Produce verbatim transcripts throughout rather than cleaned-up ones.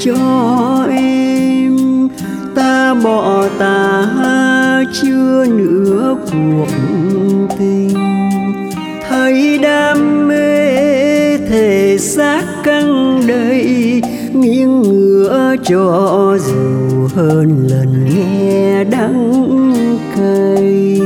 cho em. Ta bỏ ta chưa nữa cuộc tình, thấy đam mê thể xác căng đầy, nghiêng ngửa cho dù hơn lần nghe đắng cay.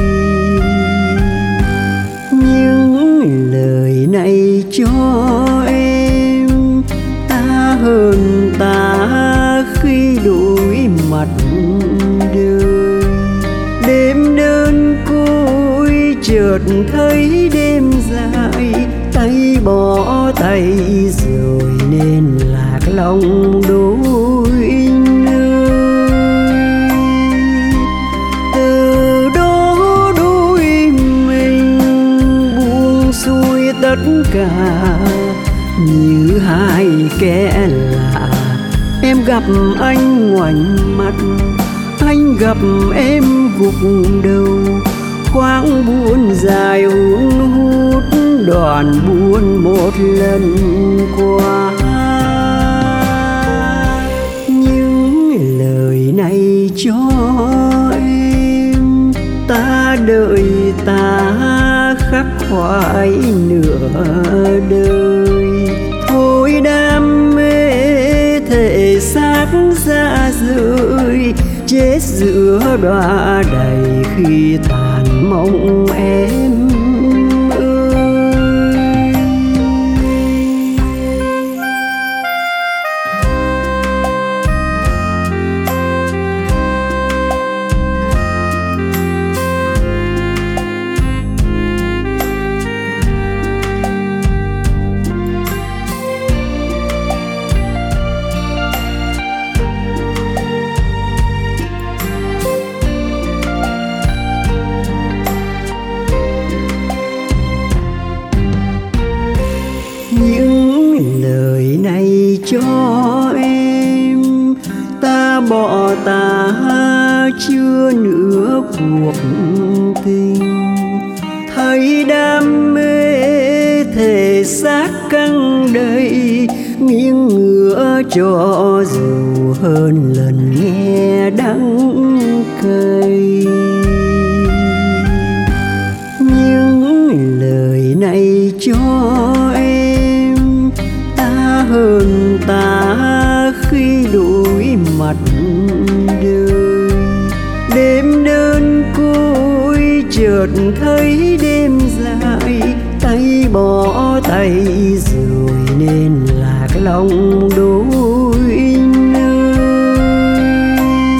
Những lời này cho em, ta hơn ta khi đối mặt đời. Đêm đơn côi chợt thấy đêm dài, tay bỏ tay rồi nên lạc lòng đôi nơi. Từ đó đôi mình buông xuôi tất cả như hai kẻ lạ. Em gặp anh ngoảnh mặt, anh gặp em gục đầu, khoáng buồn dài hun hút đoạn buồn một lần qua. Những lời này cho em, ta đợi ta khắc khoải nửa đời. Thôi đam mê thể xác ra rời, chết giữa đọa đầy khi tàn mộng em ơi. Những lời này cho em, ta bỏ ta chưa nữa cuộc tình, thấy đam mê thể xác căng đầy, nghiêng ngửa cho dù hơn lần nghe đắng cay. Những lời này cho em, ta hơn ta khi đối mặt đời. Đêm đơn côi chợt thấy đêm dài, tay bỏ tay rồi nên lạc lòng đôi nơi.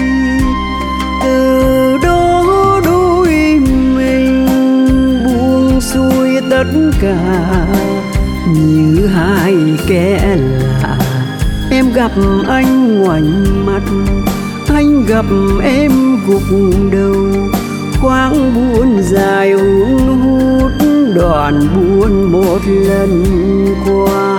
Từ đó đôi mình buông xuôi tất cả như hai kẻ lạ. Em gặp anh ngoảnh mặt, anh gặp em gục đầu, khoáng buồn dài hun hút đoạn buồn một lần qua.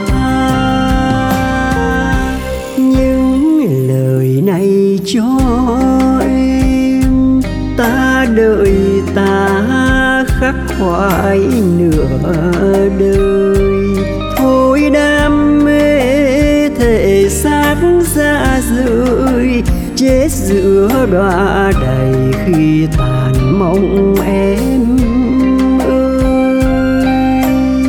Những lời này cho em, ta đợi ta khắc khoải nửa đời. Thôi đam mê thể xác ra rời, chết giữa đọa đầy khi tàn mộng em ơi.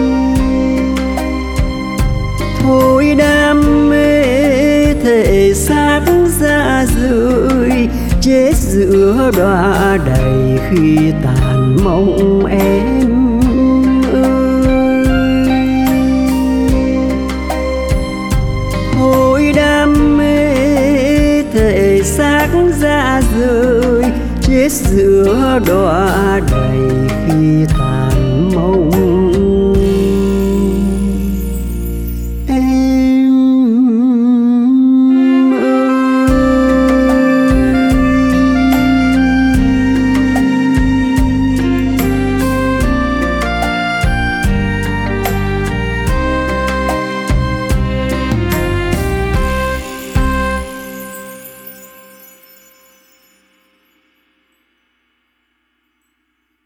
Thôi đam mê thể xác ra rời, chết giữa đọa đầy khi tàn mộng em ơi. Thôi đam mê thể xác ra rời, chết giữa đọa đầy khi tàn